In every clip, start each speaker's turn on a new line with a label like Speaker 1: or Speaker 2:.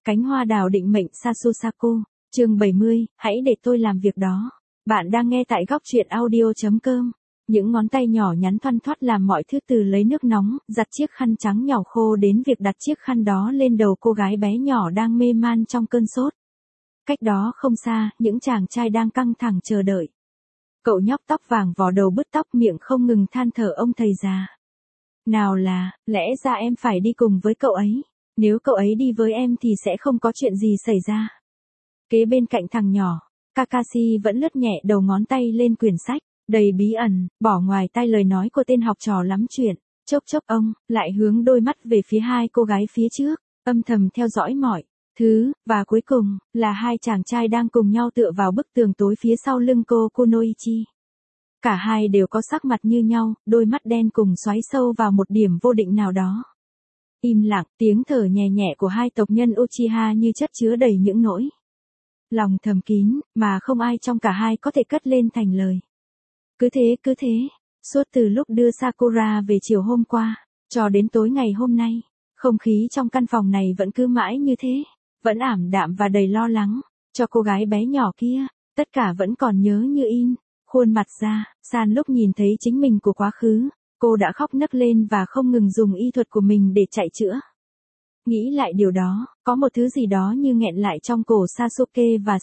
Speaker 1: Cánh hoa đào định mệnh Sasusako, chương 70, hãy để tôi làm việc đó. Bạn đang nghe tại góc truyện audio.com. Những ngón tay nhỏ nhắn thoăn thoắt làm mọi thứ từ lấy nước nóng, giặt chiếc khăn trắng nhỏ khô đến việc đặt chiếc khăn đó lên đầu cô gái bé nhỏ đang mê man trong cơn sốt. Cách đó không xa, những chàng trai đang căng thẳng chờ đợi. Cậu nhóc tóc vàng vò đầu bứt tóc miệng không ngừng than thở ông thầy già. Nào là, lẽ ra em phải đi cùng với cậu ấy. Nếu cậu ấy đi với em thì sẽ không có chuyện gì xảy ra. Kế bên cạnh thằng nhỏ, Kakashi vẫn lướt nhẹ đầu ngón tay lên quyển sách, đầy bí ẩn, bỏ ngoài tai lời nói của tên học trò lắm chuyện. Chốc chốc ông lại hướng đôi mắt về phía hai cô gái phía trước, âm thầm theo dõi mọi thứ, và cuối cùng là hai chàng trai đang cùng nhau tựa vào bức tường tối phía sau lưng cô Kunoichi. Cả hai đều có sắc mặt như nhau, đôi mắt đen cùng xoáy sâu vào một điểm vô định nào đó. Im lặng, tiếng thở nhẹ nhẹ của hai tộc nhân Uchiha như chất chứa đầy những nỗi lòng thầm kín, mà không ai trong cả hai có thể cất lên thành lời. Cứ thế, suốt từ lúc đưa Sakura về chiều hôm qua, cho đến tối ngày hôm nay, không khí trong căn phòng này vẫn cứ mãi như thế, vẫn ảm đạm và đầy lo lắng, cho cô gái bé nhỏ kia, tất cả vẫn còn nhớ như in. Khuôn mặt ra, San lúc nhìn thấy chính mình của quá khứ, cô đã khóc nấc lên và không ngừng dùng y thuật của mình để chạy chữa. Nghĩ lại điều đó, có một thứ gì đó như nghẹn lại trong cổ Sasuke và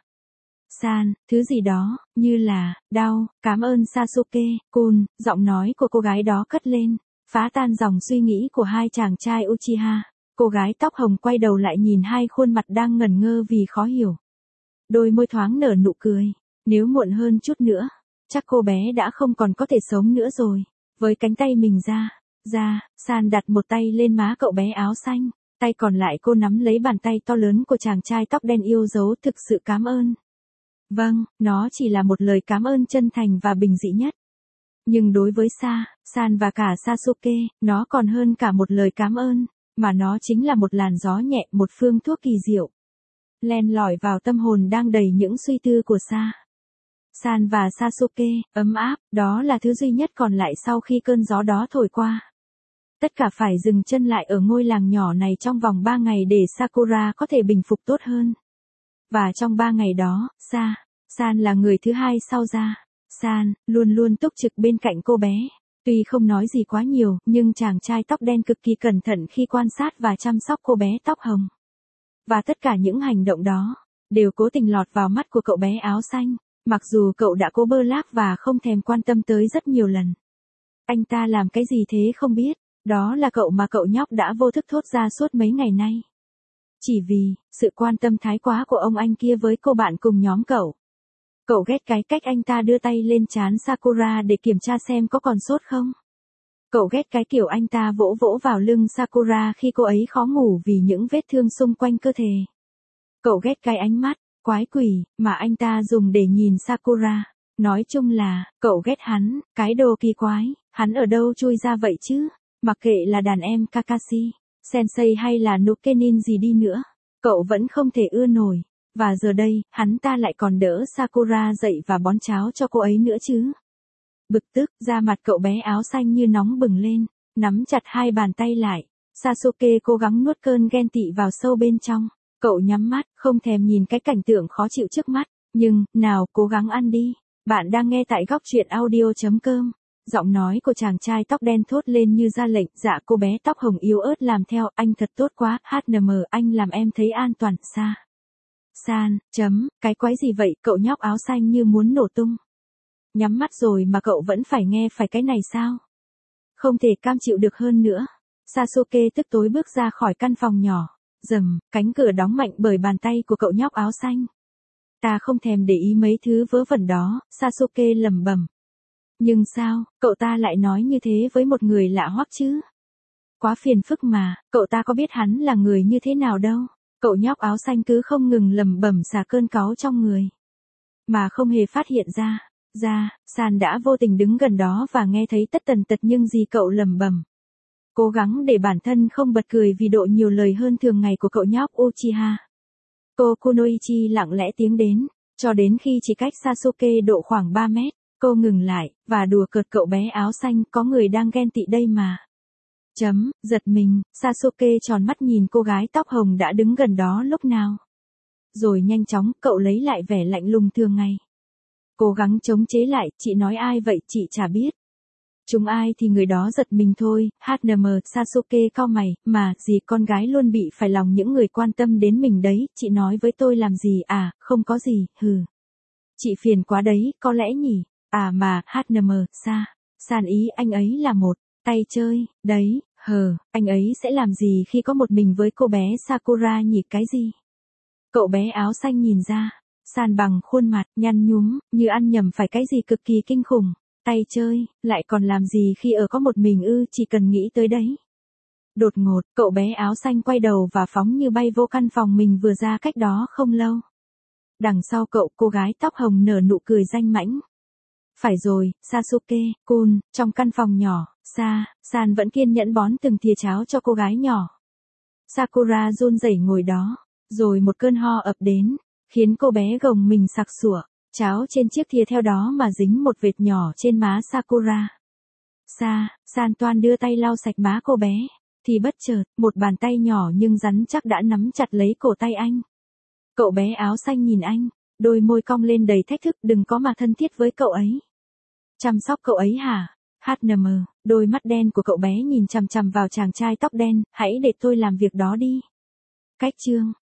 Speaker 1: San, thứ gì đó, như là, đau, cảm ơn Sasuke-kun, giọng nói của cô gái đó cất lên, phá tan dòng suy nghĩ của hai chàng trai Uchiha. Cô gái tóc hồng quay đầu lại nhìn hai khuôn mặt đang ngẩn ngơ vì khó hiểu. Đôi môi thoáng nở nụ cười. Nếu muộn hơn chút nữa, chắc cô bé đã không còn có thể sống nữa rồi. Với cánh tay mình ra, San đặt một tay lên má cậu bé áo xanh, tay còn lại cô nắm lấy bàn tay to lớn của chàng trai tóc đen yêu dấu thực sự cảm ơn. Vâng, nó chỉ là một lời cảm ơn chân thành và bình dị nhất. Nhưng đối với San và cả Sasuke, nó còn hơn cả một lời cảm ơn, mà nó chính là một làn gió nhẹ, một phương thuốc kỳ diệu. Len lỏi vào tâm hồn đang đầy những suy tư của San và Sasuke, ấm áp, đó là thứ duy nhất còn lại sau khi cơn gió đó thổi qua. Tất cả phải dừng chân lại ở ngôi làng nhỏ này trong vòng 3 ngày để Sakura có thể bình phục tốt hơn. Và trong 3 ngày đó, San là người thứ hai sau San, luôn luôn túc trực bên cạnh cô bé. Tuy không nói gì quá nhiều, nhưng chàng trai tóc đen cực kỳ cẩn thận khi quan sát và chăm sóc cô bé tóc hồng. Và tất cả những hành động đó, đều cố tình lọt vào mắt của cậu bé áo xanh. Mặc dù cậu đã cố bơ lác và không thèm quan tâm tới rất nhiều lần. Anh ta làm cái gì thế không biết, đó là cậu mà cậu nhóc đã vô thức thốt ra suốt mấy ngày nay. Chỉ vì, sự quan tâm thái quá của ông anh kia với cô bạn cùng nhóm cậu. Cậu ghét cái cách anh ta đưa tay lên trán Sakura để kiểm tra xem có còn sốt không. Cậu ghét cái kiểu anh ta vỗ vỗ vào lưng Sakura khi cô ấy khó ngủ vì những vết thương xung quanh cơ thể. Cậu ghét cái ánh mắt quái quỷ mà anh ta dùng để nhìn Sakura. Nói chung là, cậu ghét hắn, cái đồ kỳ quái, hắn ở đâu chui ra vậy chứ? Mặc kệ là đàn em Kakashi, Sensei hay là Nukenin gì đi nữa, cậu vẫn không thể ưa nổi. Và giờ đây, hắn ta lại còn đỡ Sakura dậy và bón cháo cho cô ấy nữa chứ. Bực tức, da mặt cậu bé áo xanh như nóng bừng lên, nắm chặt hai bàn tay lại. Sasuke cố gắng nuốt cơn ghen tị vào sâu bên trong. Cậu nhắm mắt, không thèm nhìn cái cảnh tượng khó chịu trước mắt, nhưng, nào, cố gắng ăn đi. Bạn đang nghe tại góc truyện audio.com. Giọng nói của chàng trai tóc đen thốt lên như ra lệnh. Dạ, cô bé tóc hồng yếu ớt làm theo. Anh thật tốt quá, HNM, anh làm em thấy an toàn. San, cái quái gì vậy? Cậu nhóc áo xanh như muốn nổ tung. Nhắm mắt rồi mà cậu vẫn phải nghe phải cái này sao? Không thể cam chịu được hơn nữa. Sasuke tức tối bước ra khỏi căn phòng nhỏ. Rầm, cánh cửa đóng mạnh bởi bàn tay của cậu nhóc áo xanh. Ta không thèm để ý mấy thứ vớ vẩn đó, Sasuke lẩm bẩm. Nhưng sao, cậu ta lại nói như thế với một người lạ hoắc chứ? Quá phiền phức mà, cậu ta có biết hắn là người như thế nào đâu. Cậu nhóc áo xanh cứ không ngừng lẩm bẩm xả cơn cáu trong người. Mà không hề phát hiện ra, San đã vô tình đứng gần đó và nghe thấy tất tần tật những gì cậu lẩm bẩm. Cố gắng để bản thân không bật cười vì độ nhiều lời hơn thường ngày của cậu nhóc Uchiha. Cô Kunoichi lặng lẽ tiến đến, cho đến khi chỉ cách Sasuke độ khoảng 3 mét, cô ngừng lại, và đùa cợt cậu bé áo xanh, có người đang ghen tị đây mà. Giật mình, Sasuke tròn mắt nhìn cô gái tóc hồng đã đứng gần đó lúc nào. Rồi nhanh chóng, cậu lấy lại vẻ lạnh lùng thường ngày. Cố gắng chống chế lại, chị nói ai vậy chị chả biết. Chúng ai thì người đó giật mình thôi, HNM, Sasuke cau mày, mà, gì con gái luôn bị phải lòng những người quan tâm đến mình đấy, chị nói với tôi làm gì à, không có gì, hừ. Chị phiền quá đấy, có lẽ nhỉ, à mà, HNM, San ý anh ấy là một, tay chơi, đấy, anh ấy sẽ làm gì khi có một mình với cô bé Sakura nhỉ cái gì? Cậu bé áo xanh nhìn ra, San bằng khuôn mặt, nhăn nhúm, như ăn nhầm phải cái gì cực kỳ kinh khủng. Tay chơi, lại còn làm gì khi ở có một mình ư, chỉ cần nghĩ tới đấy. Đột ngột, cậu bé áo xanh quay đầu và phóng như bay vô căn phòng mình vừa ra cách đó không lâu. Đằng sau cậu, cô gái tóc hồng nở nụ cười danh mãnh. Phải rồi, Sasuke-kun, trong căn phòng nhỏ, San vẫn kiên nhẫn bón từng thìa cháo cho cô gái nhỏ. Sakura run rẩy ngồi đó, rồi một cơn ho ập đến, khiến cô bé gồng mình sặc sủa. Cháo trên chiếc thìa theo đó mà dính một vệt nhỏ trên má Sakura. San toan đưa tay lau sạch má cô bé, thì bất chợt, một bàn tay nhỏ nhưng rắn chắc đã nắm chặt lấy cổ tay anh. Cậu bé áo xanh nhìn anh, đôi môi cong lên đầy thách thức, đừng có mà thân thiết với cậu ấy. Chăm sóc cậu ấy hả? HNM, đôi mắt đen của cậu bé nhìn chằm chằm vào chàng trai tóc đen, hãy để tôi làm việc đó đi. Cách chương